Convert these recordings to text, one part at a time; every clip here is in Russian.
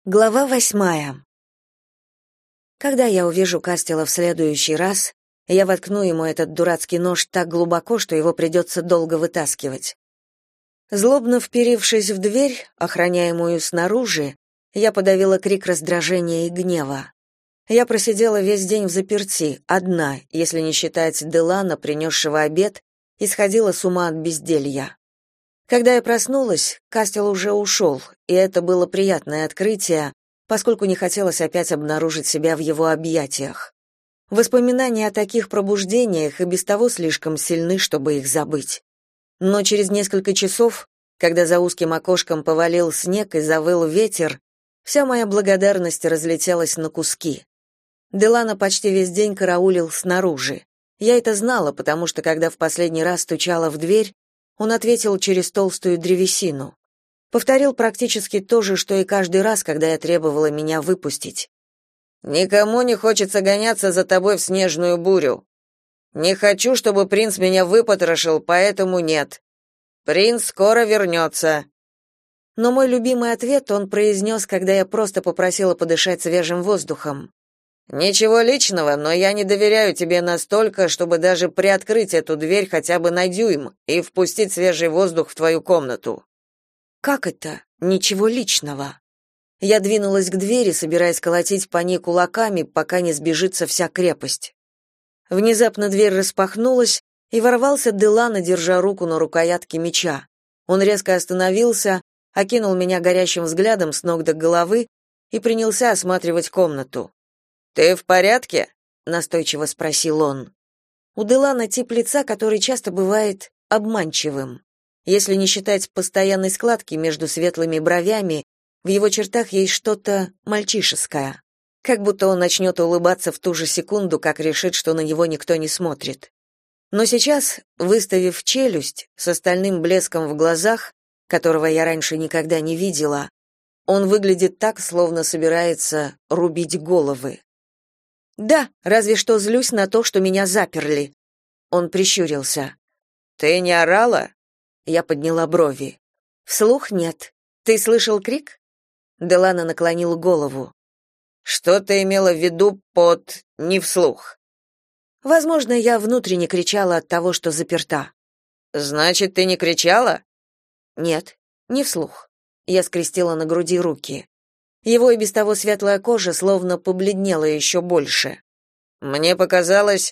Глава 8. Когда я увижу Кастела в следующий раз, я воткну ему этот дурацкий нож так глубоко, что его придется долго вытаскивать. Злобно вперившись в дверь, охраняемую снаружи, я подавила крик раздражения и гнева. Я просидела весь день взаперти, одна, если не считать Делана, принесшего обед, и сходила с ума от безделья. Когда я проснулась, Кастел уже ушел, и это было приятное открытие, поскольку не хотелось опять обнаружить себя в его объятиях. Воспоминания о таких пробуждениях и без того слишком сильны, чтобы их забыть. Но через несколько часов, когда за узким окошком повалил снег и завыл ветер, вся моя благодарность разлетелась на куски. Делана почти весь день караулил снаружи. Я это знала, потому что, когда в последний раз стучала в дверь, он ответил через толстую древесину. Повторил практически то же, что и каждый раз, когда я требовала меня выпустить. «Никому не хочется гоняться за тобой в снежную бурю. Не хочу, чтобы принц меня выпотрошил, поэтому нет. Принц скоро вернется». Но мой любимый ответ он произнес, когда я просто попросила подышать свежим воздухом. «Ничего личного, но я не доверяю тебе настолько, чтобы даже приоткрыть эту дверь хотя бы на дюйм и впустить свежий воздух в твою комнату». «Как это? Ничего личного?» Я двинулась к двери, собираясь колотить по ней кулаками, пока не сбежится вся крепость. Внезапно дверь распахнулась, и ворвался Делана, держа руку на рукоятке меча. Он резко остановился, окинул меня горящим взглядом с ног до головы и принялся осматривать комнату. «Ты в порядке?» — настойчиво спросил он. У Делана тип лица, который часто бывает обманчивым. Если не считать постоянной складки между светлыми бровями, в его чертах есть что-то мальчишеское. Как будто он начнет улыбаться в ту же секунду, как решит, что на него никто не смотрит. Но сейчас, выставив челюсть, с остальным блеском в глазах, которого я раньше никогда не видела, он выглядит так, словно собирается рубить головы. «Да, разве что злюсь на то, что меня заперли». Он прищурился. «Ты не орала?» Я подняла брови. «Вслух нет. Ты слышал крик?» Делана наклонил голову. «Что ты имела в виду под «не вслух»?» «Возможно, я внутренне кричала от того, что заперта». «Значит, ты не кричала?» «Нет, не вслух». Я скрестила на груди руки. Его и без того светлая кожа словно побледнела еще больше. «Мне показалось,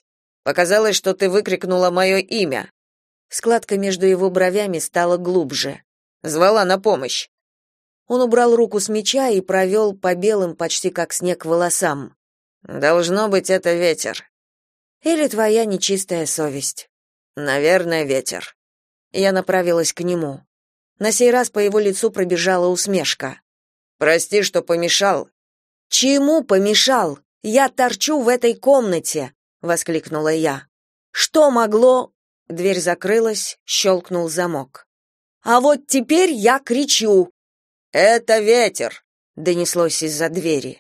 что ты выкрикнула мое имя». Складка между его бровями стала глубже. «Звала на помощь». Он убрал руку с меча и провел по белым, почти как снег, волосам. «Должно быть, это ветер». «Или твоя нечистая совесть». «Наверное, ветер». Я направилась к нему. На сей раз по его лицу пробежала усмешка. «Прости, что помешал». «Чему помешал? Я торчу в этой комнате!» — воскликнула я. «Что могло...» Дверь закрылась, щелкнул замок. «А вот теперь я кричу!» «Это ветер!» — донеслось из-за двери.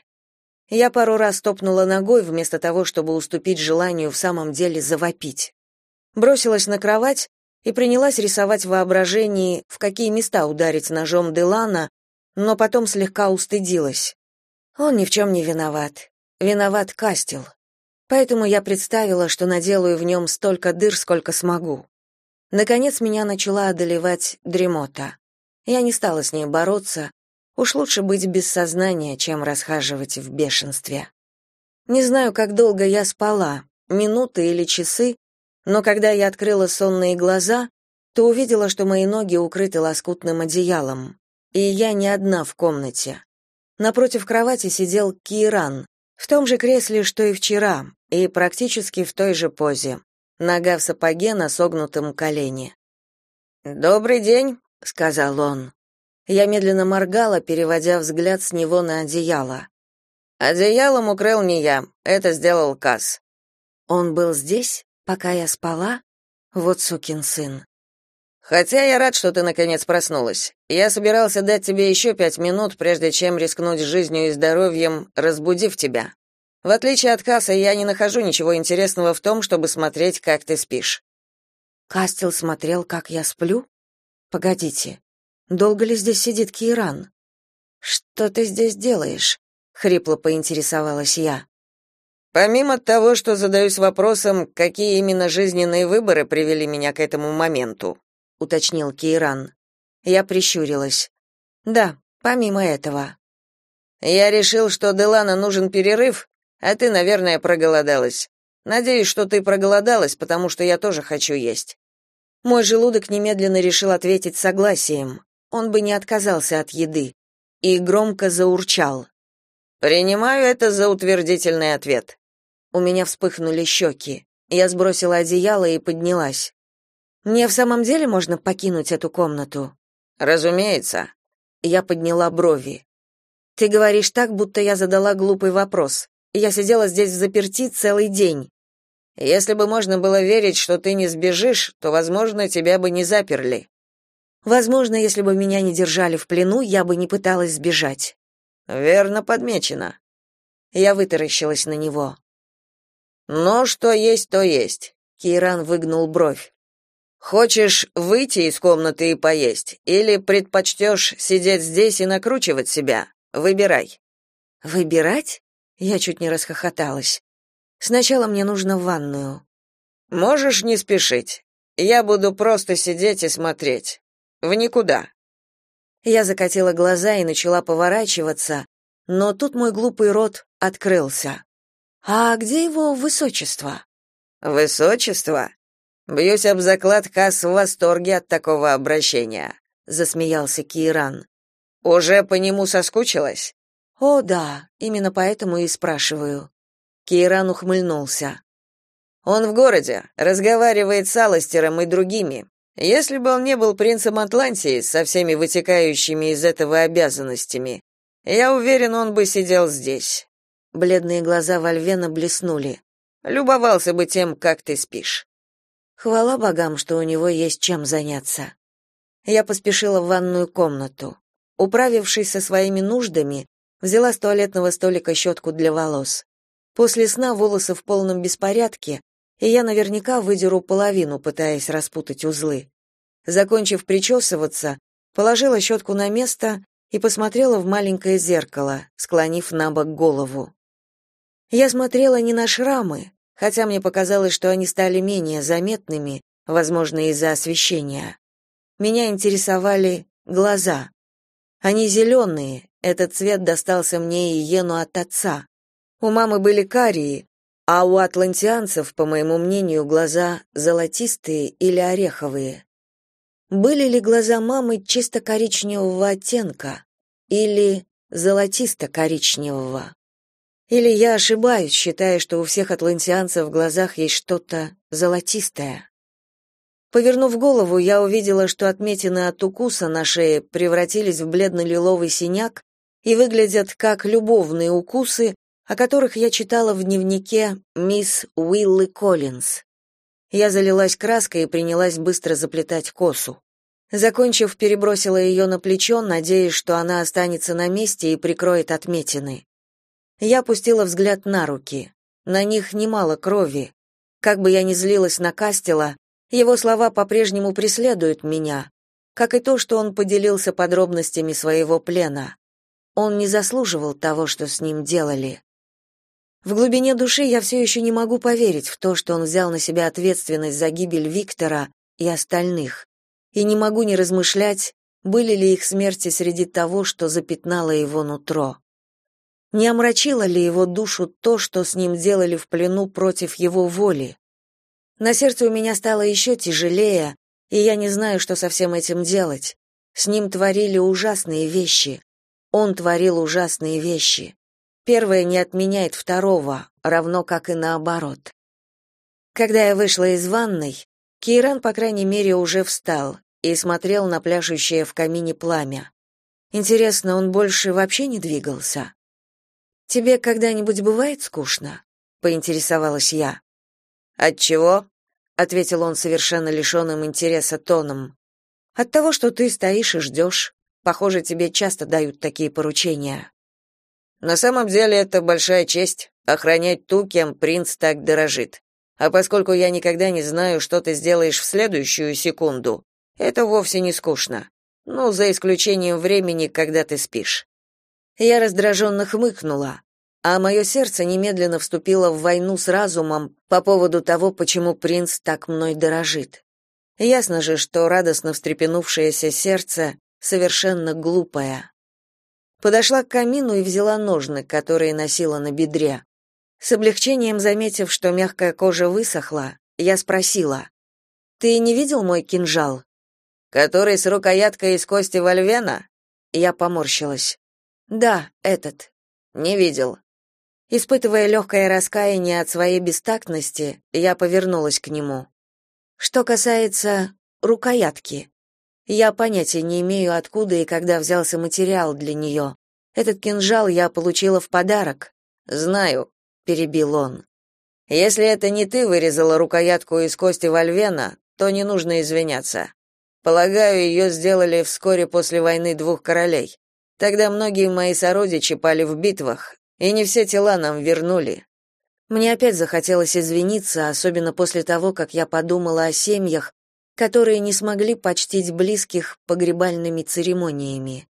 Я пару раз топнула ногой, вместо того, чтобы уступить желанию в самом деле завопить. Бросилась на кровать и принялась рисовать в воображении, в какие места ударить ножом Делана, но потом слегка устыдилась. Он ни в чем не виноват. Виноват Кастел. Поэтому я представила, что наделаю в нем столько дыр, сколько смогу. Наконец меня начала одолевать дремота. Я не стала с ней бороться. Уж лучше быть без сознания, чем расхаживать в бешенстве. Не знаю, как долго я спала, минуты или часы, но когда я открыла сонные глаза, то увидела, что мои ноги укрыты лоскутным одеялом. И я не одна в комнате. Напротив кровати сидел Киран, в том же кресле, что и вчера, и практически в той же позе, нога в сапоге на согнутом колене. «Добрый день», — сказал он. Я медленно моргала, переводя взгляд с него на одеяло. «Одеялом укрыл не я, это сделал Кас». «Он был здесь, пока я спала? Вот сукин сын». «Хотя я рад, что ты наконец проснулась. Я собирался дать тебе еще 5 минут, прежде чем рискнуть жизнью и здоровьем, разбудив тебя. В отличие от Каса, я не нахожу ничего интересного в том, чтобы смотреть, как ты спишь». «Кастел смотрел, как я сплю? Погодите, долго ли здесь сидит Киран?» «Что ты здесь делаешь?» — хрипло поинтересовалась я. Помимо того, что задаюсь вопросом, какие именно жизненные выборы привели меня к этому моменту, уточнил Кейран. Я прищурилась. Да, помимо этого. Я решил, что Делана нужен перерыв, а ты, наверное, проголодалась. Надеюсь, что ты проголодалась, потому что я тоже хочу есть. Мой желудок немедленно решил ответить согласием. Он бы не отказался от еды. И громко заурчал. Принимаю это за утвердительный ответ. У меня вспыхнули щеки. Я сбросила одеяло и поднялась. Мне в самом деле можно покинуть эту комнату? Разумеется. Я подняла брови. Ты говоришь так, будто я задала глупый вопрос. Я сидела здесь взаперти целый день. Если бы можно было верить, что ты не сбежишь, то, возможно, тебя бы не заперли. Возможно, если бы меня не держали в плену, я бы не пыталась сбежать. Верно подмечено. Я вытаращилась на него. Но что есть, то есть. Кейран выгнул бровь. Хочешь выйти из комнаты и поесть, или предпочтешь сидеть здесь и накручивать себя? Выбирай. Выбирать? Я чуть не расхохоталась. Сначала мне нужно в ванную. Можешь не спешить. Я буду просто сидеть и смотреть. В никуда. Я закатила глаза и начала поворачиваться, но тут мой глупый рот открылся. А где его высочество? Высочество? Бьюсь об заклад, Кас в восторге от такого обращения, засмеялся Кейран. Уже по нему соскучилась? О, да, именно поэтому и спрашиваю. Кейран ухмыльнулся. Он в городе, разговаривает с Аластером и другими. Если бы он не был принцем Атлантии со всеми вытекающими из этого обязанностями, я уверен, он бы сидел здесь. Бледные глаза Вольвена блеснули. Любовался бы тем, как ты спишь. Хвала богам, что у него есть чем заняться. Я поспешила в ванную комнату. Управившись со своими нуждами, взяла с туалетного столика щетку для волос. После сна волосы в полном беспорядке, и я наверняка выдеру половину, пытаясь распутать узлы. Закончив причесываться, положила щетку на место и посмотрела в маленькое зеркало, склонив набок голову. Я смотрела не на шрамы, хотя мне показалось, что они стали менее заметными, возможно, из-за освещения. Меня интересовали глаза. Они зеленые, этот цвет достался мне и Йену от отца. У мамы были карие, а у атлантианцев, по моему мнению, глаза золотистые или ореховые. Были ли глаза мамы чисто коричневого оттенка или золотисто-коричневого? Или я ошибаюсь, считая, что у всех атлантианцев в глазах есть что-то золотистое? Повернув голову, я увидела, что отметины от укуса на шее превратились в бледно-лиловый синяк и выглядят как любовные укусы, о которых я читала в дневнике мисс Уиллы Коллинз. Я залилась краской и принялась быстро заплетать косу. Закончив, перебросила ее на плечо, надеясь, что она останется на месте и прикроет отметины. Я опустила взгляд на руки. На них немало крови. Как бы я ни злилась на Кастела, его слова по-прежнему преследуют меня, как и то, что он поделился подробностями своего плена. Он не заслуживал того, что с ним делали. В глубине души я все еще не могу поверить в то, что он взял на себя ответственность за гибель Виктора и остальных, и не могу не размышлять, были ли их смерти среди того, что запятнало его нутро. Не омрачило ли его душу то, что с ним делали в плену против его воли? На сердце у меня стало еще тяжелее, и я не знаю, что со всем этим делать. С ним творили ужасные вещи. Он творил ужасные вещи. Первое не отменяет второго, равно как и наоборот. Когда я вышла из ванной, Кейран, по крайней мере, уже встал и смотрел на пляшущее в камине пламя. Интересно, он больше вообще не двигался? «Тебе когда-нибудь бывает скучно?» — поинтересовалась я. «Отчего?» — ответил он совершенно лишенным интереса тоном. «От того, что ты стоишь и ждешь. Похоже, тебе часто дают такие поручения». На самом деле это большая честь — охранять ту, кем принц так дорожит. А поскольку я никогда не знаю, что ты сделаешь в следующую секунду, это вовсе не скучно. Ну, за исключением времени, когда ты спишь. Я раздраженно хмыкнула, а мое сердце немедленно вступило в войну с разумом по поводу того, почему принц так мной дорожит. Ясно же, что радостно встрепенувшееся сердце совершенно глупое. Подошла к камину и взяла ножны, которые носила на бедре. С облегчением заметив, что мягкая кожа высохла, я спросила: «Ты не видел мой кинжал?» «Который с рукояткой из кости вольвена?» Я поморщилась. «Да, этот». «Не видел». Испытывая легкое раскаяние от своей бестактности, я повернулась к нему. Что касается рукоятки, я понятия не имею, откуда и когда взялся материал для нее. Этот кинжал я получила в подарок. «Знаю», — перебил он. «Если это не ты вырезала рукоятку из кости вольвена, то не нужно извиняться. Полагаю, ее сделали вскоре после войны двух королей. Тогда многие мои сородичи пали в битвах, и не все тела нам вернули. Мне опять захотелось извиниться, особенно после того, как я подумала о семьях, которые не смогли почтить близких погребальными церемониями.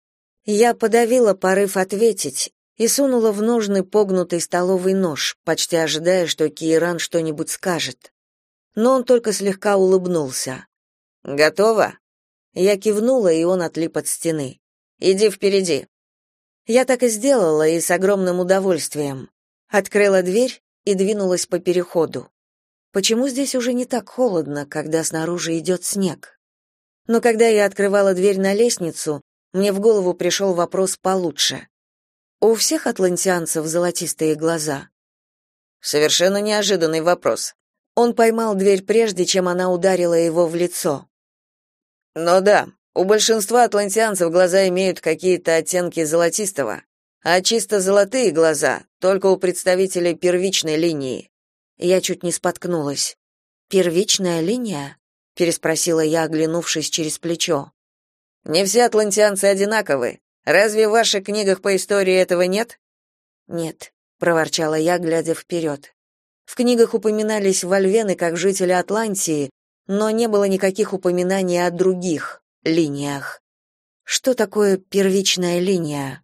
Я подавила порыв ответить и сунула в ножны погнутый столовый нож, почти ожидая, что Кииран что-нибудь скажет. Но он только слегка улыбнулся. «Готово?» Я кивнула, и он отлип от стены. «Иди впереди». Я так и сделала, и с огромным удовольствием. Открыла дверь и двинулась по переходу. Почему здесь уже не так холодно, когда снаружи идет снег? Но когда я открывала дверь на лестницу, мне в голову пришел вопрос получше. У всех атлантианцев золотистые глаза? Совершенно неожиданный вопрос. Он поймал дверь прежде, чем она ударила его в лицо. Но да, у большинства атлантианцев глаза имеют какие-то оттенки золотистого, а чисто золотые глаза только у представителей первичной линии. Я чуть не споткнулась. «Первичная линия?» — переспросила я, оглянувшись через плечо. «Не все атлантианцы одинаковы. Разве в ваших книгах по истории этого нет?» «Нет», — проворчала я, глядя вперед. В книгах упоминались вольвены как жители Атлантии, но не было никаких упоминаний о других линиях. Что такое первичная линия?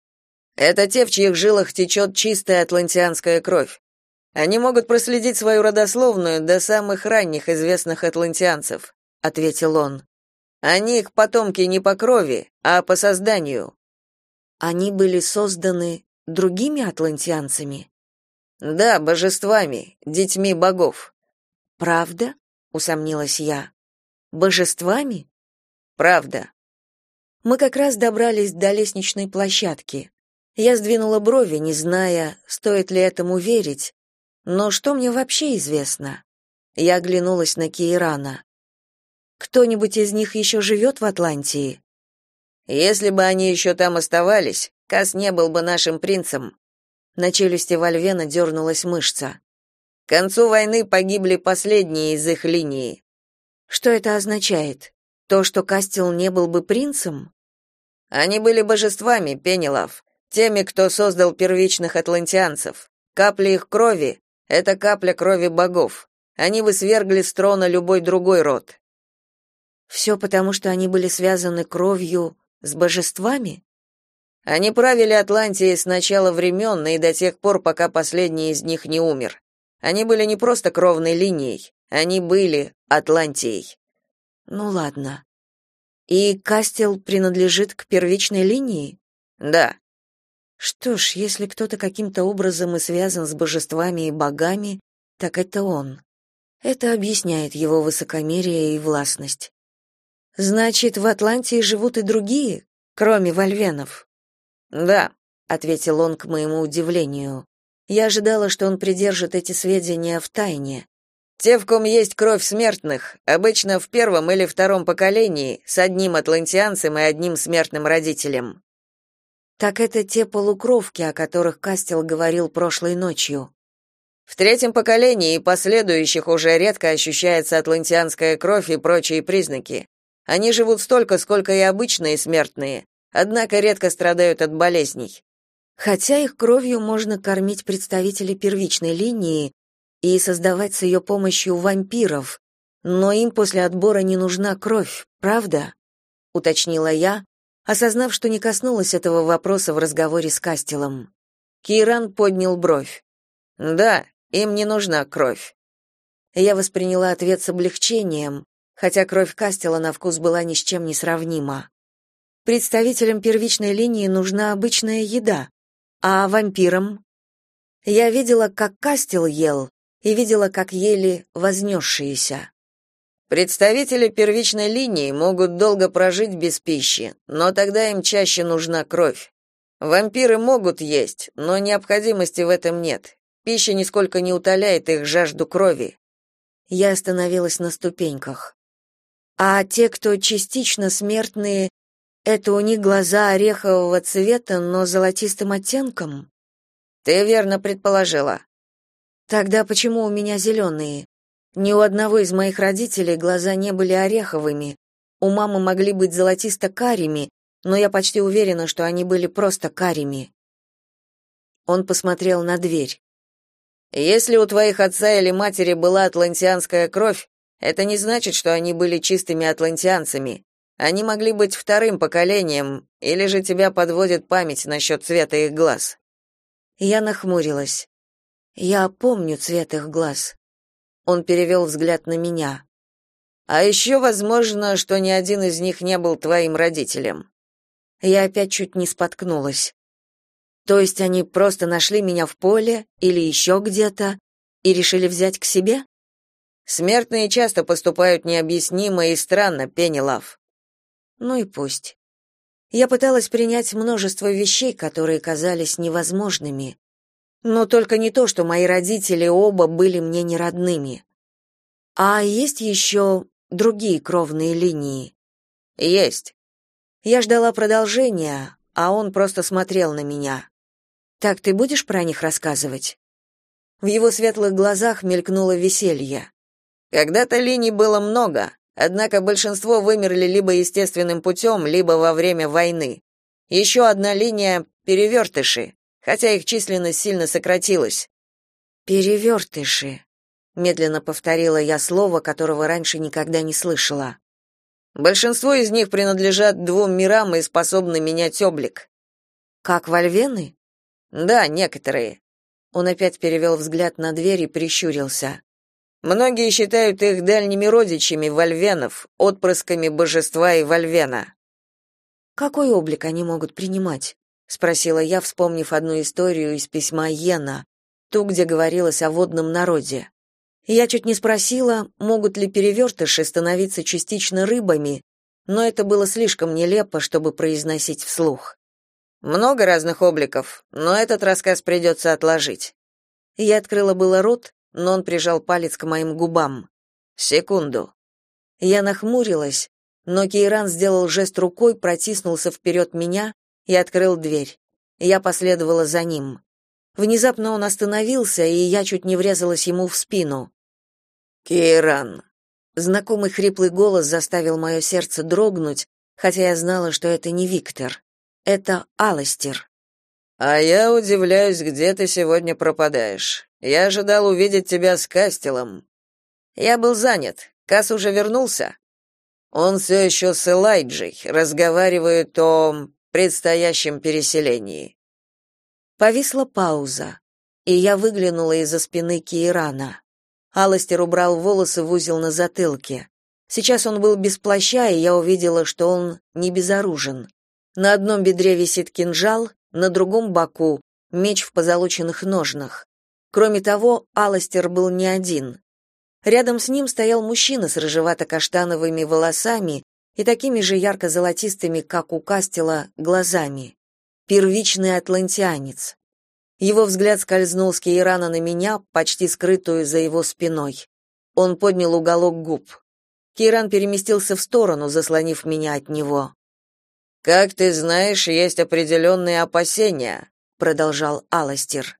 Это те, в чьих жилах течет чистая атлантианская кровь. Они могут проследить свою родословную до самых ранних известных атлантианцев, ответил он. Они их потомки не по крови, а по созданию. Они были созданы другими атлантианцами? Да, божествами, детьми богов. Правда? Усомнилась я. Божествами? Правда. Мы как раз добрались до лестничной площадки. Я сдвинула брови, не зная, стоит ли этому верить. Но что мне вообще известно? Я оглянулась на Киирана. Кто-нибудь из них еще живет в Атлантии? Если бы они еще там оставались, Кас не был бы нашим принцем. На челюсти вольвена дернулась мышца. К концу войны погибли последние из их линии. Что это означает? То, что Кастел не был бы принцем? Они были божествами, Пенелав, теми, кто создал первичных атлантианцев. Капля их крови — это капля крови богов. Они бы свергли с трона любой другой род. Все потому, что они были связаны кровью с божествами? Они правили Атлантией с начала времен и до тех пор, пока последний из них не умер. Они были не просто кровной линией, они были Атлантией. Ну ладно. И Кастел принадлежит к первичной линии? Да. Что ж, если кто-то каким-то образом и связан с божествами и богами, так это он. Это объясняет его высокомерие и властность. Значит, в Атлантии живут и другие, кроме вольвенов? Да, ответил он к моему удивлению. Я ожидала, что он придержит эти сведения в тайне. Те, в ком есть кровь смертных, обычно в первом или втором поколении, с одним атлантианцем и одним смертным родителем. Так это те полукровки, о которых Кастел говорил прошлой ночью. В третьем поколении и последующих уже редко ощущается атлантианская кровь и прочие признаки. Они живут столько, сколько и обычные смертные, однако редко страдают от болезней. Хотя их кровью можно кормить представителей первичной линии и создавать с ее помощью вампиров, но им после отбора не нужна кровь, правда? Уточнила я, осознав, что не коснулась этого вопроса в разговоре с Кастелом. Кейран поднял бровь. Да, им не нужна кровь. Я восприняла ответ с облегчением, хотя кровь Кастела на вкус была ни с чем не сравнима. Представителям первичной линии нужна обычная еда, а вампирам? Я видела, как Кастел ел, и видела, как ели вознесшиеся. Представители первичной линии могут долго прожить без пищи, но тогда им чаще нужна кровь. Вампиры могут есть, но необходимости в этом нет. Пища нисколько не утоляет их жажду крови. Я остановилась на ступеньках. А те, кто частично смертные, это у них глаза орехового цвета, но золотистым оттенком? Ты верно предположила. Тогда почему у меня зеленые? Ни у одного из моих родителей глаза не были ореховыми. У мамы могли быть золотисто-карими, но я почти уверена, что они были просто карими. Он посмотрел на дверь. Если у твоих отца или матери была атлантианская кровь, это не значит, что они были чистыми атлантианцами. Они могли быть вторым поколением, или же тебя подводит память насчет цвета их глаз. Я нахмурилась. Я помню цвет их глаз. Он перевел взгляд на меня. А еще возможно, что ни один из них не был твоим родителем. Я опять чуть не споткнулась. То есть они просто нашли меня в поле или еще где-то и решили взять к себе? Смертные часто поступают необъяснимо и странно, Пенелав. Ну и пусть. Я пыталась принять множество вещей, которые казались невозможными. Но только не то, что мои родители оба были мне не родными. А есть еще другие кровные линии? Есть. Я ждала продолжения, а он просто смотрел на меня. Так ты будешь про них рассказывать? В его светлых глазах мелькнуло веселье. Когда-то линий было много, однако большинство вымерли либо естественным путем, либо во время войны. Еще одна линия — перевертыши, хотя их численность сильно сократилась. «Перевертыши», — медленно повторила я слово, которого раньше никогда не слышала. Большинство из них принадлежат двум мирам и способны менять облик. «Как вольвены?» Да, некоторые. Он опять перевел взгляд на дверь и прищурился. Многие считают их дальними родичами вольвенов, отпрысками божества и вольвена. «Какой облик они могут принимать?» — спросила я, вспомнив одну историю из письма Йена, ту, где говорилось о водном народе. Я чуть не спросила, могут ли перевертыши становиться частично рыбами, но это было слишком нелепо, чтобы произносить вслух. Много разных обликов, но этот рассказ придется отложить. Я открыла было рот, но он прижал палец к моим губам. Секунду. Я нахмурилась, но Кейран сделал жест рукой, протиснулся вперед меня и открыл дверь. Я последовала за ним. Внезапно он остановился, и я чуть не врезалась ему в спину. «Кейран». Знакомый хриплый голос заставил мое сердце дрогнуть, хотя я знала, что это не Виктор. Это Аластер. «А я удивляюсь, где ты сегодня пропадаешь. Я ожидал увидеть тебя с Кастелом». «Я был занят. Кас уже вернулся?» «Он все еще с Элайджей, разговаривает о предстоящем переселении». Повисла пауза, и я выглянула из-за спины Кейрана. Аластер убрал волосы в узел на затылке. Сейчас он был без плаща, и я увидела, что он не безоружен. На одном бедре висит кинжал, на другом боку меч в позолоченных ножнах. Кроме того, Аластер был не один. Рядом с ним стоял мужчина с рыжевато-каштановыми волосами и такими же ярко-золотистыми, как у Кастела, глазами. Первичный атлантианец. Его взгляд скользнул с Кейрана на меня, почти скрытую за его спиной. Он поднял уголок губ. Кейран переместился в сторону, заслонив меня от него. «Как ты знаешь, есть определенные опасения», — продолжал Аластер.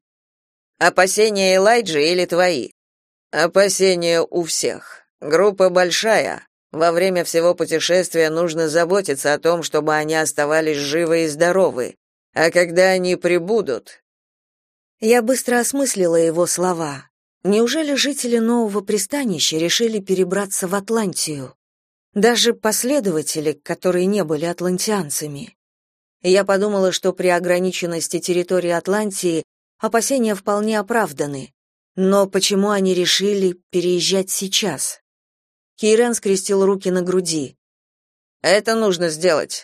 «Опасения Элайджи или твои?» «Опасения у всех. Группа большая. Во время всего путешествия нужно заботиться о том, чтобы они оставались живы и здоровы. А когда они прибудут...» Я быстро осмыслила его слова. Неужели жители нового пристанища решили перебраться в Атлантию? Даже последователи, которые не были атлантианцами. Я подумала, что при ограниченности территории Атлантии опасения вполне оправданы. Но почему они решили переезжать сейчас? Кейран скрестил руки на груди. Это нужно сделать.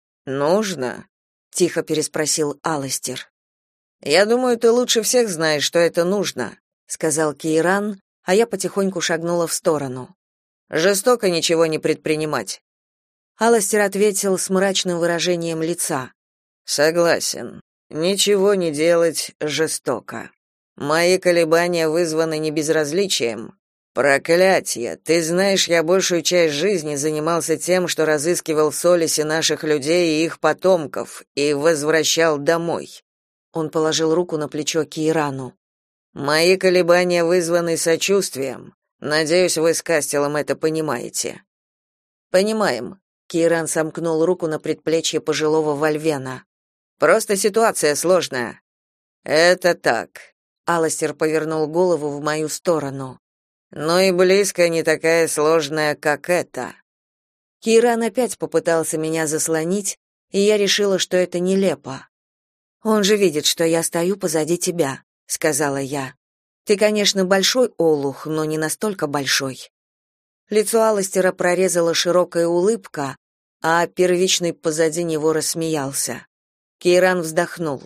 Нужно? Тихо переспросил Аластер. Я думаю, ты лучше всех знаешь, что это нужно, сказал Кейран, а я потихоньку шагнула в сторону. Жестоко ничего не предпринимать. Аластер ответил с мрачным выражением лица. Согласен. Ничего не делать жестоко. Мои колебания вызваны не безразличием. Проклятье! Ты знаешь, я большую часть жизни занимался тем, что разыскивал в Солисе наших людей и их потомков и возвращал домой. Он положил руку на плечо Кейрану. Мои колебания вызваны сочувствием. Надеюсь, вы с Кастелом это понимаете. Понимаем. Кейран сомкнул руку на предплечье пожилого вольвена. Просто ситуация сложная. Это так. Аластер повернул голову в мою сторону. Но и близко не такая сложная, как это. Кейран опять попытался меня заслонить, и я решила, что это нелепо. Он же видит, что я стою позади тебя, сказала я. Ты, конечно, большой олух, но не настолько большой. Лицо Аластера прорезала широкая улыбка, а первичный позади него рассмеялся. Кейран вздохнул.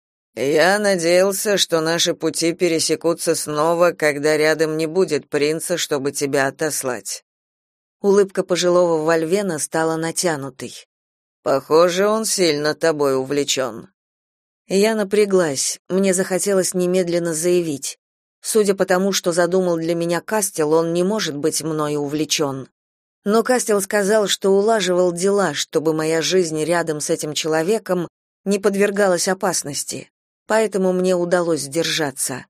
Я надеялся, что наши пути пересекутся снова, когда рядом не будет принца, чтобы тебя отослать. Улыбка пожилого вольвена стала натянутой. Похоже, он сильно тобой увлечен». Я напряглась. Мне захотелось немедленно заявить. Судя по тому, что задумал для меня Кастел, он не может быть мною увлечен. Но Кастел сказал, что улаживал дела, чтобы моя жизнь рядом с этим человеком не подвергалась опасности. Поэтому мне удалось сдержаться.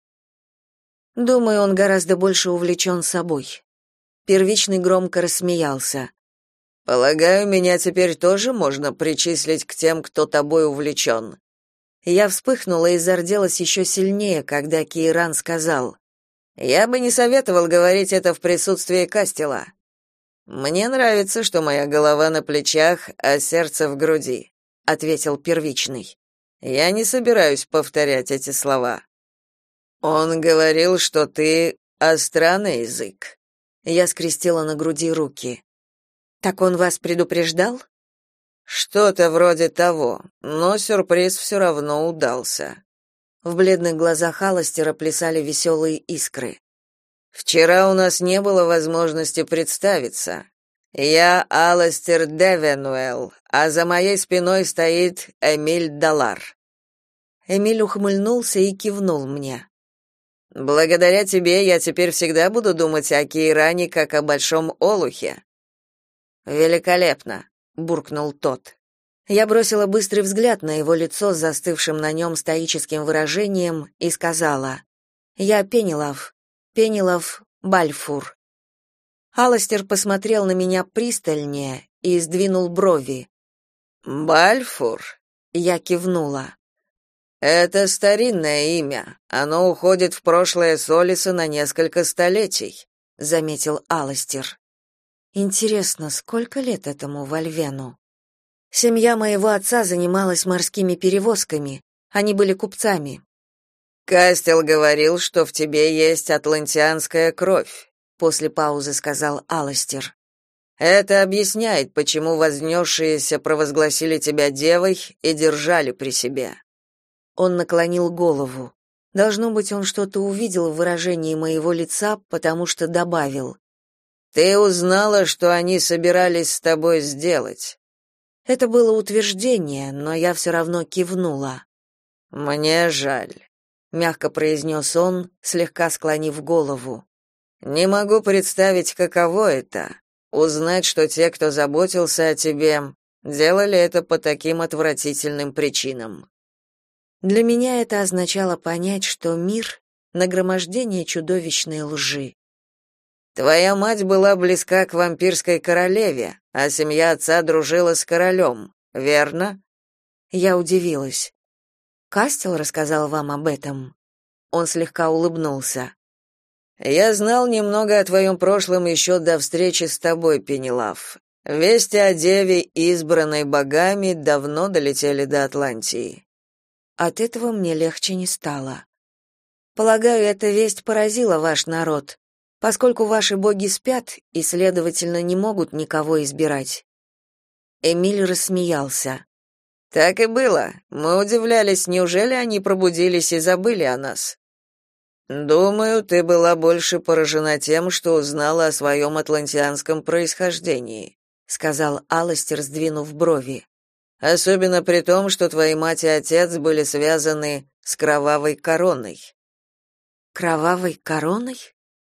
Думаю, он гораздо больше увлечен собой. Первичный громко рассмеялся. «Полагаю, меня теперь тоже можно причислить к тем, кто тобой увлечен». Я вспыхнула и зарделась еще сильнее, когда Кейран сказал: «Я бы не советовал говорить это в присутствии Кастела. Мне нравится, что моя голова на плечах, а сердце в груди», — ответил первичный. «Я не собираюсь повторять эти слова». «Он говорил, что ты остра на язык». Я скрестила на груди руки. «Так он вас предупреждал?» «Что-то вроде того, но сюрприз все равно удался». В бледных глазах Аластера плясали веселые искры. «Вчера у нас не было возможности представиться. Я Аластер Девенуэлл, а за моей спиной стоит Эмиль Далар». Эмиль ухмыльнулся и кивнул мне. «Благодаря тебе я теперь всегда буду думать о Кейране как о большом олухе». «Великолепно», — буркнул тот. Я бросила быстрый взгляд на его лицо с застывшим на нем стоическим выражением и сказала: «Я Пенелов Бальфур». Аластер посмотрел на меня пристальнее и сдвинул брови. «Бальфур?» Я кивнула. «Это старинное имя. Оно уходит в прошлое Солиса на несколько столетий», — заметил Аластер. Интересно, сколько лет этому вольвену? Семья моего отца занималась морскими перевозками. Они были купцами. Кастел говорил, что в тебе есть атлантианская кровь, после паузы сказал Аластер. Это объясняет, почему вознесшиеся провозгласили тебя девой и держали при себе. Он наклонил голову. Должно быть, он что-то увидел в выражении моего лица, потому что добавил: «Ты узнала, что они собирались с тобой сделать?» Это было утверждение, но я все равно кивнула. «Мне жаль», — мягко произнес он, слегка склонив голову. «Не могу представить, каково это — узнать, что те, кто заботился о тебе, делали это по таким отвратительным причинам». Для меня это означало понять, что мир — нагромождение чудовищной лжи. Твоя мать была близка к вампирской королеве, а семья отца дружила с королем, верно? Я удивилась. Кастел рассказал вам об этом? Он слегка улыбнулся. Я знал немного о твоем прошлом еще до встречи с тобой, Пенелав. Вести о деве, избранной богами, давно долетели до Атлантии. От этого мне легче не стало. Полагаю, эта весть поразила ваш народ, поскольку ваши боги спят и, следовательно, не могут никого избирать. Эмиль рассмеялся. Так и было. Мы удивлялись, неужели они пробудились и забыли о нас? Думаю, ты была больше поражена тем, что узнала о своем атлантианском происхождении, сказал Аластер, сдвинув брови. Особенно при том, что твои мать и отец были связаны с кровавой короной. Кровавой короной?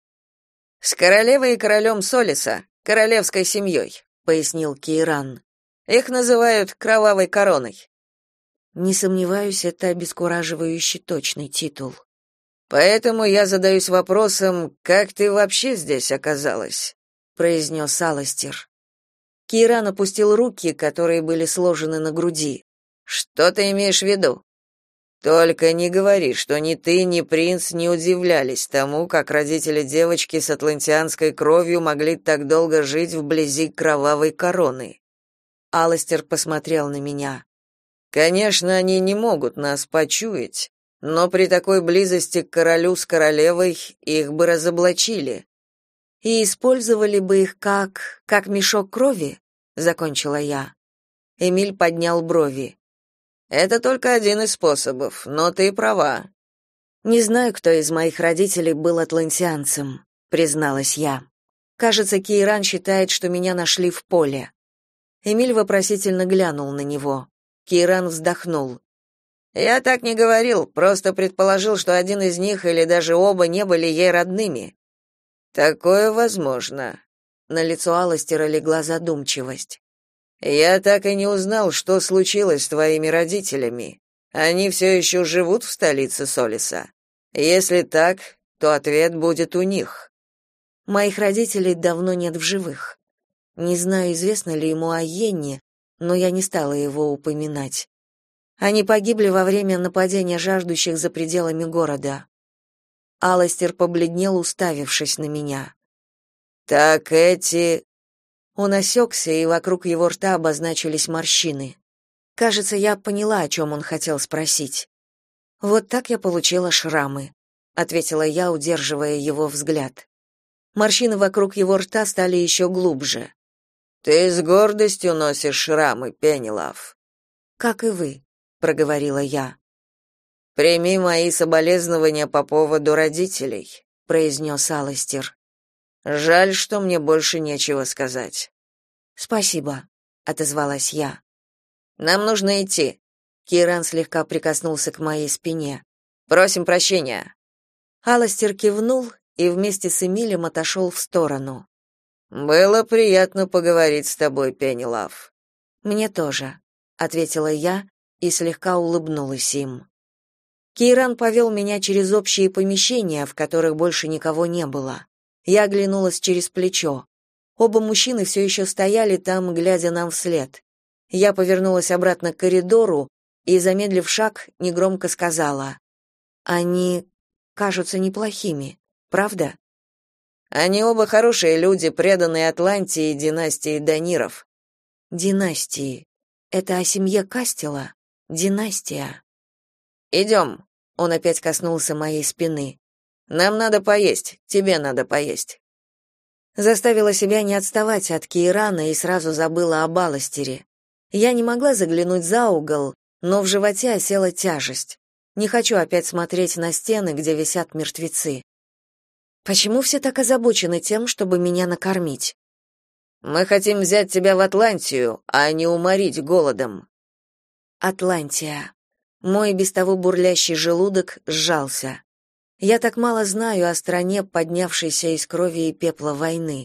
С королевой и королем Солиса, королевской семьей», — пояснил Кейран. Их называют кровавой короной. Не сомневаюсь, это обескураживающий точный титул. Поэтому я задаюсь вопросом, как ты вообще здесь оказалась, произнес Аластер. Кейран опустил руки, которые были сложены на груди. Что ты имеешь в виду? Только не говори, что ни ты, ни принц не удивлялись тому, как родители девочки с атлантианской кровью могли так долго жить вблизи кровавой короны. Аластер посмотрел на меня. Конечно, они не могут нас почуять, но при такой близости к королю с королевой их бы разоблачили. И использовали бы их как мешок крови, закончила я. Эмиль поднял брови. Это только один из способов, но ты права. Не знаю, кто из моих родителей был атлантианцем, призналась я. Кажется, Кейран считает, что меня нашли в поле. Эмиль вопросительно глянул на него. Кейран вздохнул. Я так не говорил, просто предположил, что один из них или даже оба не были ей родными. Такое возможно. На лицо Аластера легла задумчивость. Я так и не узнал, что случилось с твоими родителями. Они все еще живут в столице Солиса. Если так, то ответ будет у них. Моих родителей давно нет в живых. Не знаю, известно ли ему о Йенне, но я не стала его упоминать. Они погибли во время нападения жаждущих за пределами города. Аластер побледнел, уставившись на меня. Так эти... Он осекся, и вокруг его рта обозначились морщины. Кажется, я поняла, о чем он хотел спросить. «Вот так я получила шрамы», — ответила я, удерживая его взгляд. Морщины вокруг его рта стали еще глубже. «Ты с гордостью носишь шрамы, Пенелав». «Как и вы», — проговорила я. «Прими мои соболезнования по поводу родителей», — произнес Аластер. «Жаль, что мне больше нечего сказать». «Спасибо», — отозвалась я. «Нам нужно идти». Кейран слегка прикоснулся к моей спине. «Просим прощения». Аластер кивнул и вместе с Эмилем отошел в сторону. «Было приятно поговорить с тобой, Пенелав». «Мне тоже», — ответила я и слегка улыбнулась им. Кейран повел меня через общие помещения, в которых больше никого не было. Я оглянулась через плечо. Оба мужчины все еще стояли там, глядя нам вслед. Я повернулась обратно к коридору и, замедлив шаг, негромко сказала: «Они кажутся неплохими, правда?» «Они оба хорошие люди, преданные Атлантии и династии Даниров». «Династии. Это о семье Кастела? Династия». «Идем». Он опять коснулся моей спины. «Нам надо поесть, тебе надо поесть». Заставила себя не отставать от Кейрана и сразу забыла об Аластере. Я не могла заглянуть за угол, но в животе осела тяжесть. Не хочу опять смотреть на стены, где висят мертвецы. Почему все так озабочены тем, чтобы меня накормить? «Мы хотим взять тебя в Атлантию, а не уморить голодом». Атлантия. Мой без того бурлящий желудок сжался. Я так мало знаю о стране, поднявшейся из крови и пепла войны.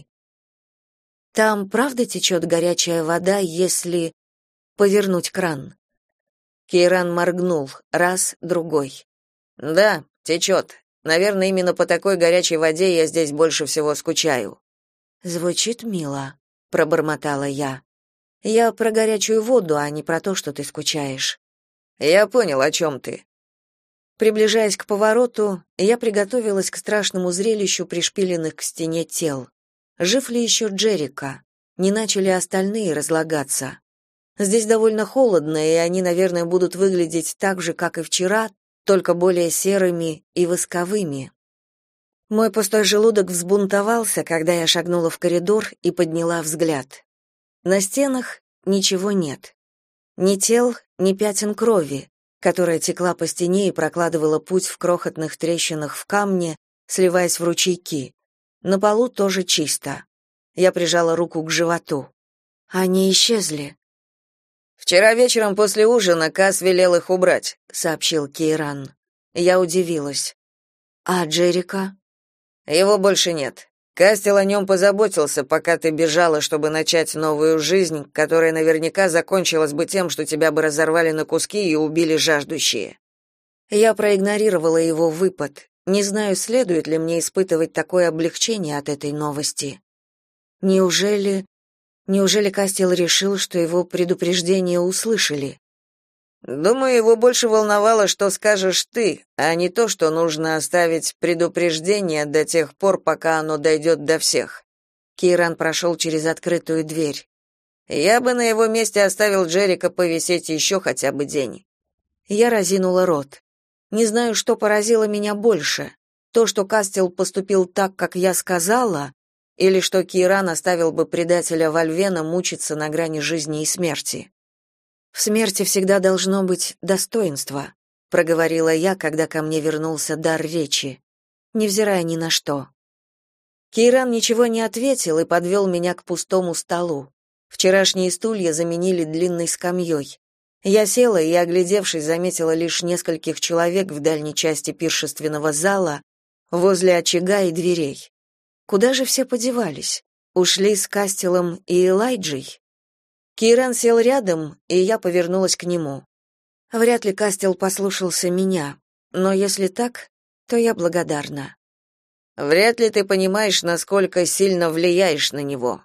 Там правда течет горячая вода, если повернуть кран? Кейран моргнул, раз, другой. «Да, течет. Наверное, именно по такой горячей воде я здесь больше всего скучаю». «Звучит мило», — пробормотала я. «Я про горячую воду, а не про то, что ты скучаешь». «Я понял, о чем ты». Приближаясь к повороту, я приготовилась к страшному зрелищу пришпиленных к стене тел. Жив ли еще Джерика? не начали остальные разлагаться. Здесь довольно холодно, и они, наверное, будут выглядеть так же, как и вчера, только более серыми и восковыми. Мой пустой желудок взбунтовался, когда я шагнула в коридор и подняла взгляд. На стенах ничего нет. Ни тел, ни пятен крови, которая текла по стене и прокладывала путь в крохотных трещинах в камне, сливаясь в ручейки. На полу тоже чисто. Я прижала руку к животу. Они исчезли. «Вчера вечером после ужина Кас велел их убрать», — сообщил Кейран. Я удивилась. «А Джерика?» «Его больше нет. Кастел о нем позаботился, пока ты бежала, чтобы начать новую жизнь, которая наверняка закончилась бы тем, что тебя бы разорвали на куски и убили жаждущие». Я проигнорировала его выпад. Не знаю, следует ли мне испытывать такое облегчение от этой новости. Неужели Кастел решил, что его предупреждение услышали? «Думаю, его больше волновало, что скажешь ты, а не то, что нужно оставить предупреждение до тех пор, пока оно дойдет до всех». Кейран прошел через открытую дверь. «Я бы на его месте оставил Джерика повисеть еще хотя бы день». Я разинула рот. Не знаю, что поразило меня больше. То, что Кастел поступил так, как я сказала, или что Кейран оставил бы предателя Вольвена мучиться на грани жизни и смерти. «В смерти всегда должно быть достоинство», — проговорила я, когда ко мне вернулся дар речи, невзирая ни на что. Кейран ничего не ответил и подвел меня к пустому столу. Вчерашние стулья заменили длинной скамьей. Я села и, оглядевшись, заметила лишь нескольких человек в дальней части пиршественного зала, возле очага и дверей. Куда же все подевались? Ушли с Кастелом и Элайджей? Кейран сел рядом, и я повернулась к нему. Вряд ли Кастел послушался меня, но если так, то я благодарна. «Вряд ли ты понимаешь, насколько сильно влияешь на него».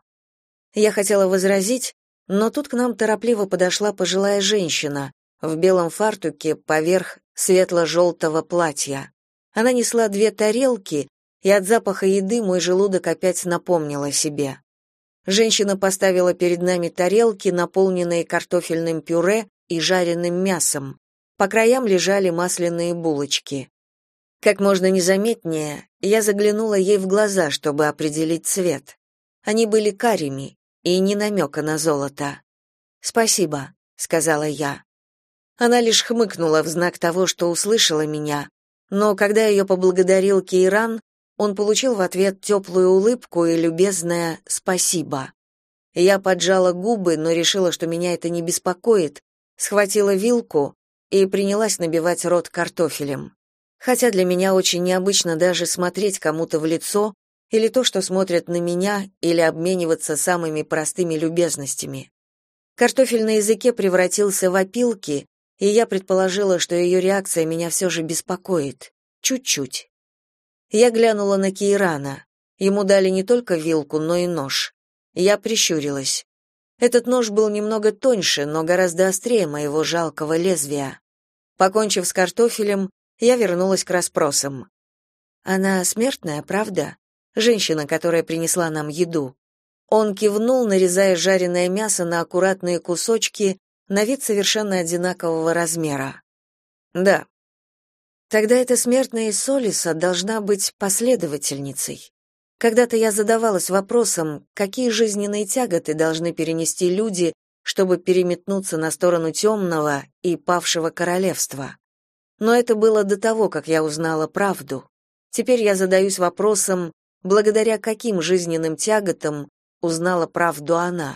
Я хотела возразить, но тут к нам торопливо подошла пожилая женщина в белом фартуке поверх светло-желтого платья. Она несла 2 тарелки, и от запаха еды мой желудок опять напомнил о себе. Женщина поставила перед нами тарелки, наполненные картофельным пюре и жареным мясом. По краям лежали масляные булочки. Как можно незаметнее, я заглянула ей в глаза, чтобы определить цвет. Они были карими, и ни намека на золото. «Спасибо», — сказала я. Она лишь хмыкнула в знак того, что услышала меня, но когда ее поблагодарил Кейран, он получил в ответ теплую улыбку и любезное «спасибо». Я поджала губы, но решила, что меня это не беспокоит, схватила вилку и принялась набивать рот картофелем. Хотя для меня очень необычно даже смотреть кому-то в лицо или то, что смотрят на меня, или обмениваться самыми простыми любезностями. Картофель на языке превратился в опилки, и я предположила, что ее реакция меня все же беспокоит. Чуть-чуть. Я глянула на Кейрана. Ему дали не только вилку, но и нож. Я прищурилась. Этот нож был немного тоньше, но гораздо острее моего жалкого лезвия. Покончив с картофелем, я вернулась к расспросам. Она смертная, правда? Женщина, которая принесла нам еду. Он кивнул, нарезая жареное мясо на аккуратные кусочки, на вид совершенно одинакового размера. Да. Тогда эта смертная из Солиса должна быть последовательницей. Когда-то я задавалась вопросом, какие жизненные тяготы должны перенести люди, чтобы переметнуться на сторону темного и павшего королевства. Но это было до того, как я узнала правду. Теперь я задаюсь вопросом, благодаря каким жизненным тяготам узнала правду она.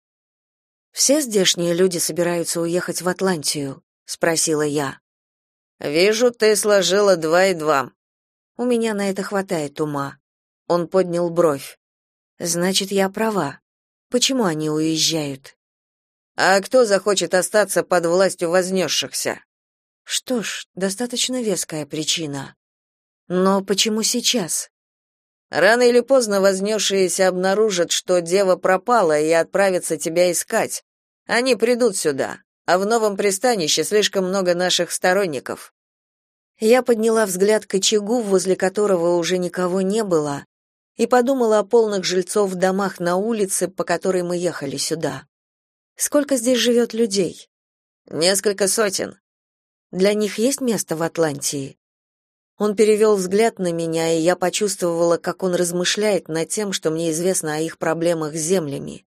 «Все здешние люди собираются уехать в Атлантию?» — спросила я. «Вижу, ты сложила 2 и 2. У меня на это хватает ума. Он поднял бровь. Значит, я права. Почему они уезжают? А кто захочет остаться под властью вознесшихся? Что ж, достаточно веская причина. Но почему сейчас? Рано или поздно вознесшиеся обнаружат, что дева пропала, и отправятся тебя искать. Они придут сюда, а в новом пристанище слишком много наших сторонников. Я подняла взгляд к очагу, возле которого уже никого не было, и подумала о полных жильцов домах на улице, по которой мы ехали сюда. Сколько здесь живет людей? Несколько сотен. Для них есть место в Атлантии? Он перевел взгляд на меня, и я почувствовала, как он размышляет над тем, что мне известно о их проблемах с землями.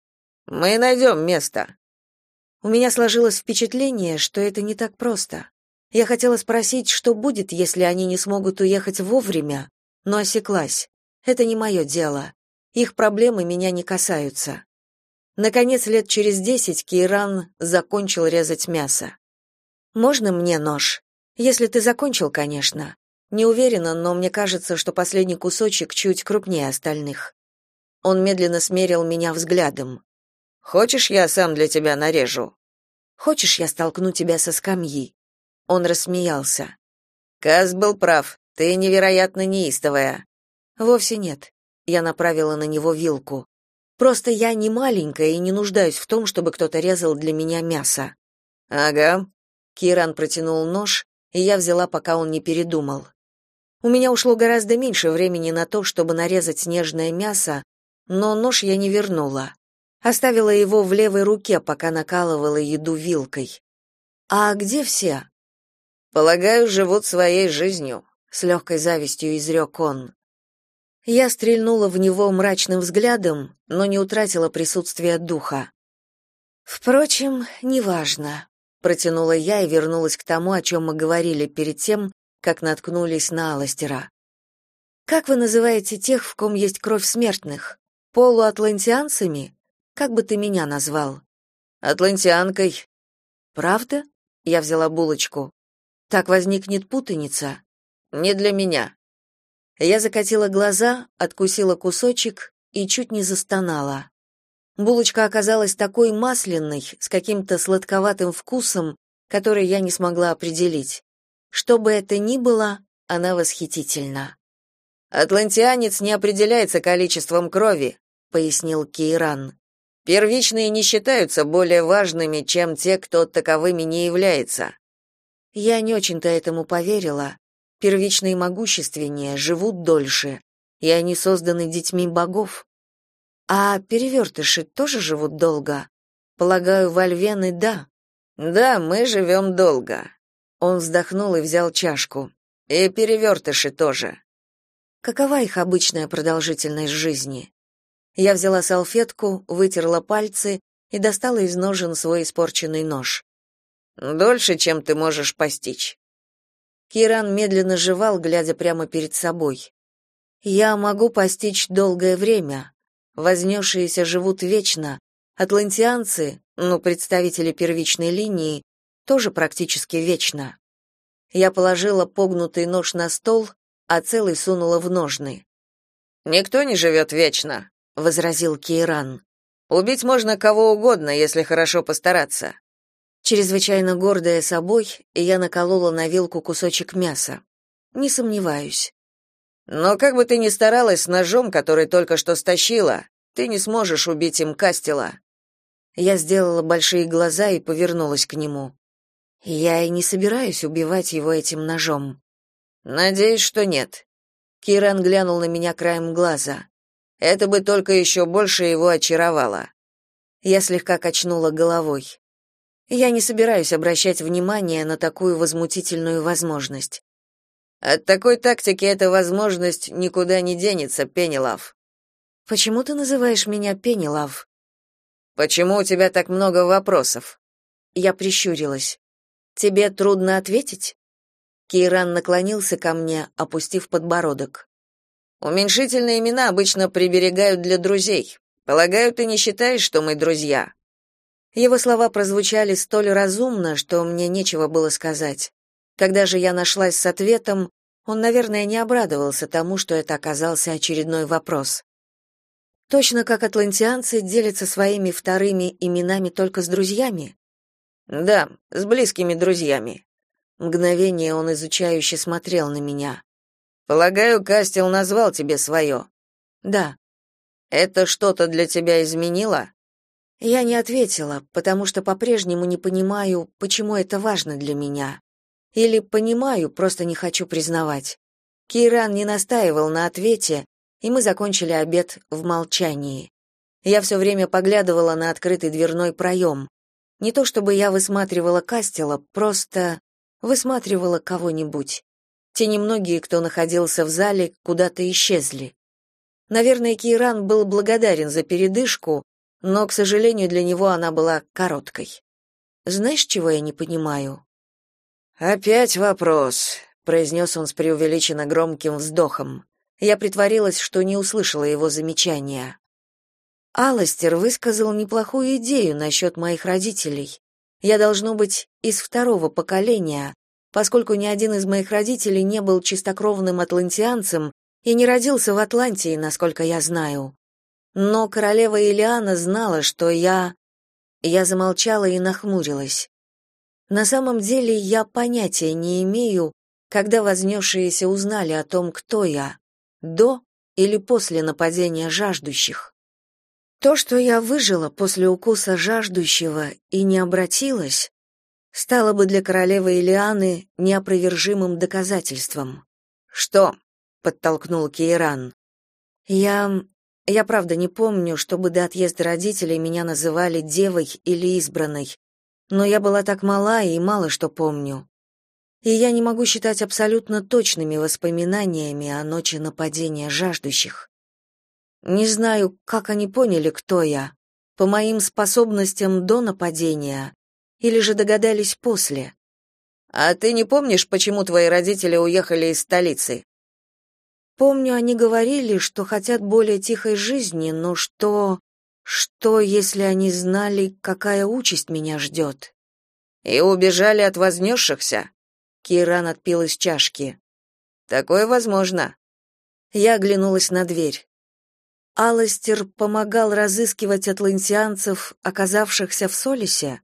Мы найдем место. У меня сложилось впечатление, что это не так просто. Я хотела спросить, что будет, если они не смогут уехать вовремя, но осеклась. Это не мое дело. Их проблемы меня не касаются. Наконец, лет через 10 Кейран закончил резать мясо. «Можно мне нож? Если ты закончил, конечно. Не уверена, но мне кажется, что последний кусочек чуть крупнее остальных». Он медленно смерил меня взглядом. «Хочешь, я сам для тебя нарежу?» «Хочешь, я столкну тебя со скамьи?» Он рассмеялся. Каз был прав. Ты невероятно неистовая. Вовсе нет. Я направила на него вилку. Просто я не маленькая и не нуждаюсь в том, чтобы кто-то резал для меня мясо. Ага. Кейран протянул нож, и я взяла, пока он не передумал. У меня ушло гораздо меньше времени на то, чтобы нарезать нежное мясо, но нож я не вернула. Оставила его в левой руке, пока накалывала еду вилкой. А где все? Полагаю, живут своей жизнью, с легкой завистью изрек он. Я стрельнула в него мрачным взглядом, но не утратила присутствия духа. Впрочем, неважно, протянула я и вернулась к тому, о чем мы говорили перед тем, как наткнулись на Аластера. Как вы называете тех, в ком есть кровь смертных? Полуатлантианцами? Как бы ты меня назвал? Атлантианкой. Правда? Я взяла булочку. Так возникнет путаница. Не для меня. Я закатила глаза, откусила кусочек и чуть не застонала. Булочка оказалась такой масляной, с каким-то сладковатым вкусом, который я не смогла определить. Что бы это ни было, она восхитительна. Атлантианец не определяется количеством крови, пояснил Кейран. Первичные не считаются более важными, чем те, кто таковыми не является. Я не очень-то этому поверила. Первичные могущественнее, живут дольше, и они созданы детьми богов. А перевертыши тоже живут долго? Полагаю, вольвены — да. Да, мы живем долго. Он вздохнул и взял чашку. И перевертыши тоже. Какова их обычная продолжительность жизни? Я взяла салфетку, вытерла пальцы и достала из ножен свой испорченный нож. Дольше, чем ты можешь постичь. Кейран медленно жевал, глядя прямо перед собой. Я могу постичь долгое время. Вознесшиеся живут вечно. Атлантианцы, представители первичной линии, тоже практически вечно. Я положила погнутый нож на стол, а целый сунула в ножны. Никто не живет вечно, возразил Кейран. Убить можно кого угодно, если хорошо постараться. Чрезвычайно гордая собой, я наколола на вилку кусочек мяса. Не сомневаюсь. Но как бы ты ни старалась с ножом, который только что стащила, ты не сможешь убить им Кастела. Я сделала большие глаза и повернулась к нему. Я и не собираюсь убивать его этим ножом. Надеюсь, что нет. Кейран глянул на меня краем глаза. Это бы только еще больше его очаровало. Я слегка качнула головой. Я не собираюсь обращать внимание на такую возмутительную возможность. От такой тактики эта возможность никуда не денется, Пенелав. Почему ты называешь меня Пенелав? Почему у тебя так много вопросов? Я прищурилась. Тебе трудно ответить? Кейран наклонился ко мне, опустив подбородок. Уменьшительные имена обычно приберегают для друзей. Полагаю, ты не считаешь, что мы друзья? Его слова прозвучали столь разумно, что мне нечего было сказать. Когда же я нашлась с ответом, он, наверное, не обрадовался тому, что это оказался очередной вопрос. Точно как атлантианцы делятся своими вторыми именами только с друзьями? Да, с близкими друзьями. Мгновение он изучающе смотрел на меня. Полагаю, Кастел назвал тебе свое?» Да. Это что-то для тебя изменило? Я не ответила, потому что по-прежнему не понимаю, почему это важно для меня. Или понимаю, просто не хочу признавать. Кейран не настаивал на ответе, и мы закончили обед в молчании. Я все время поглядывала на открытый дверной проем. Не то чтобы я высматривала Кастела, просто высматривала кого-нибудь. Те немногие, кто находился в зале, куда-то исчезли. Наверное, Кейран был благодарен за передышку, но, к сожалению, для него она была короткой. Знаешь, чего я не понимаю? «Опять вопрос», — произнес он с преувеличенно громким вздохом. Я притворилась, что не услышала его замечания. Аластер высказал неплохую идею насчет моих родителей. Я, должно быть, из второго поколения, поскольку ни один из моих родителей не был чистокровным атлантианцем и не родился в Атлантии, насколько я знаю. Но королева Элиана знала, что я... Я замолчала и нахмурилась. На самом деле я понятия не имею, когда вознесшиеся узнали о том, кто я, до или после нападения жаждущих. То, что я выжила после укуса жаждущего и не обратилась, стало бы для королевы Элианы неопровержимым доказательством. «Что?» — подтолкнул Кейран. Я правда не помню, чтобы до отъезда родителей меня называли девой или избранной, но я была так мала и мало что помню. И я не могу считать абсолютно точными воспоминаниями о ночи нападения жаждущих. Не знаю, как они поняли, кто я, по моим способностям до нападения, или же догадались после. «А ты не помнишь, почему твои родители уехали из столицы?» Помню, они говорили, что хотят более тихой жизни, но что, если они знали, какая участь меня ждет? «И убежали от вознесшихся?» Кейран отпил из чашки. «Такое возможно». Я оглянулась на дверь. Аластер помогал разыскивать атлантианцев, оказавшихся в Солисе?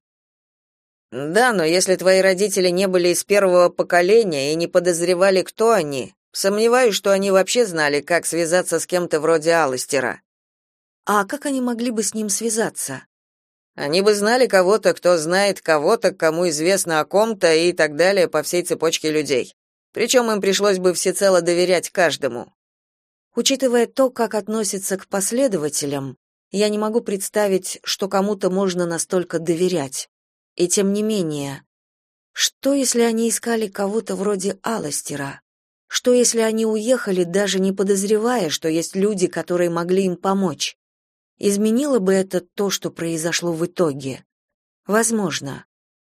«Да, но если твои родители не были из первого поколения и не подозревали, кто они, сомневаюсь, что они вообще знали, как связаться с кем-то вроде Аластера». А как они могли бы с ним связаться? Они бы знали кого-то, кто знает кого-то, кому известно о ком-то и так далее по всей цепочке людей. Причем им пришлось бы всецело доверять каждому. Учитывая то, как относятся к последователям, я не могу представить, что кому-то можно настолько доверять. И тем не менее, что если они искали кого-то вроде Аластера? Что если они уехали, даже не подозревая, что есть люди, которые могли им помочь? Изменило бы это то, что произошло в итоге? Возможно.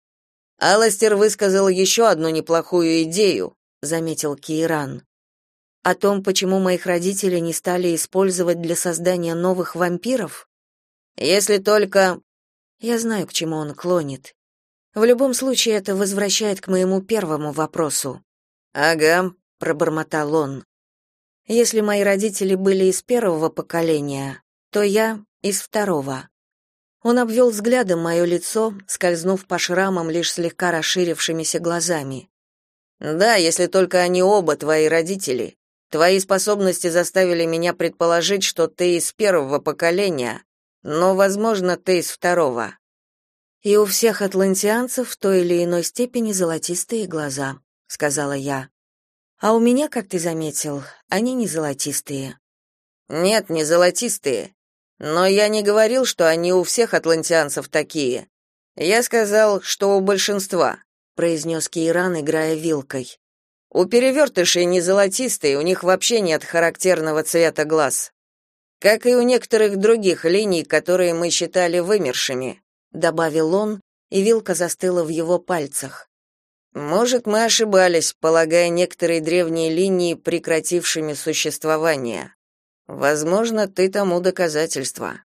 Аластер высказал еще одну неплохую идею, заметил Кейран. О том, почему моих родителей не стали использовать для создания новых вампиров? Если только... Я знаю, к чему он клонит. В любом случае, это возвращает к моему первому вопросу. «Ага», — пробормотал он. Если мои родители были из первого поколения, то я из второго. Он обвел взглядом мое лицо, скользнув по шрамам лишь слегка расширившимися глазами. «Да, если только они оба твои родители. Твои способности заставили меня предположить, что ты из первого поколения, но, возможно, ты из второго». «И у всех атлантианцев в той или иной степени золотистые глаза», — сказала я. «А у меня, как ты заметил, они не золотистые». «Нет, не золотистые. Но я не говорил, что они у всех атлантианцев такие. Я сказал, что у большинства», — произнес Кейран, играя вилкой. «У перевертышей не золотистые, у них вообще нет характерного цвета глаз. Как и у некоторых других линий, которые мы считали вымершими», — добавил он, и вилка застыла в его пальцах. «Может, мы ошибались, полагая некоторые древние линии прекратившими существование. Возможно, ты тому доказательство».